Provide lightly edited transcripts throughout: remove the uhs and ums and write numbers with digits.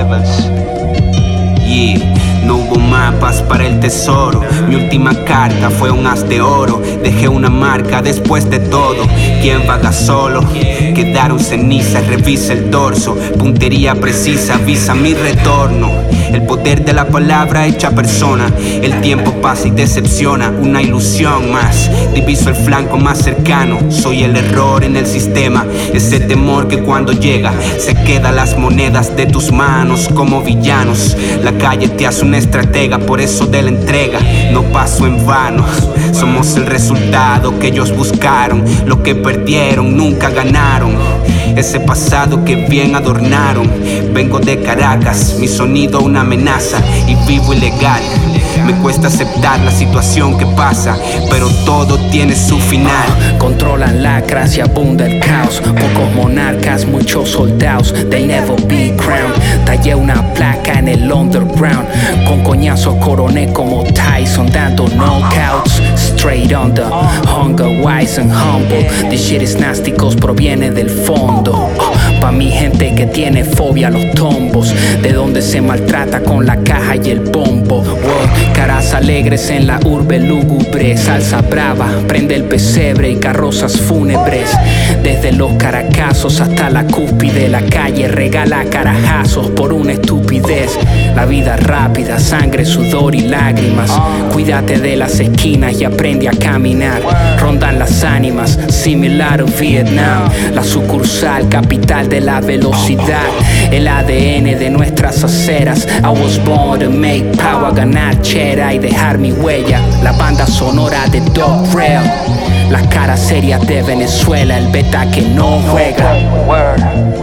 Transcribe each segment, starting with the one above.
levels. Yeah. No hubo mapas para el tesoro. Mi última carta fue un haz de oro. Dejé una marca después de todo. ¿Quién vaga solo? Quedaron cenizas, revisa el dorso. Puntería precisa, avisa mi retorno. El poder de la palabra hecha persona. El tiempo pasa y decepciona. Una ilusión más. Diviso el flanco más cercano. Soy el error en el sistema. Ese temor que cuando llega se queda las monedas de tus manos como villanos. La calle te hace una estratega, por eso de la entrega no paso en vano. Somos el resultado que ellos buscaron. Lo que perdieron nunca ganaron. Ese pasado que bien adornaron. Vengo de Caracas, mi sonido una amenaza y vivo ilegal. Me cuesta aceptar la situación que pasa, pero todo tiene su final. Controlan lacras y abunda el caos. Pocos monarcas, muchos soldados. They'll never be crowned. Tallé una placa en el underground. Con coñazos coroné como Tyson, dando knockouts. Straight on the hunger, wise and humble. This shit is nasty, proviene del fondo. Pa' mi gente que tiene fobia a los tombos, de donde se maltrata con la caja y el bombo. Caras alegres en la urbe lúgubre, salsa brava, prende el pesebre y carrozas fúnebres. Desde los caracazos hasta la cúspide, la calle regala carajazos por una estupidez. La vida rápida, sangre, sudor y lágrimas. Cuídate de las esquinas y aprende a caminar. Rondan las ánimas, similar a Vietnam. La sucursal, capital de la velocidad. El ADN de nuestras aceras. I was born to make power, ganar chera y dejar mi huella. La banda sonora de Dog Rail. Las caras serias de Venezuela, el beta que no juega. Word.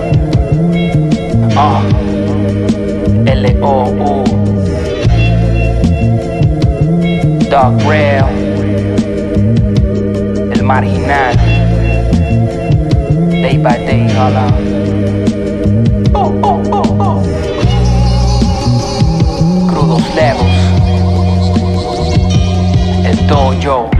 L-O-U. Dog Rail. El marginal. Day by day, hola. Crudos levels. El dojo.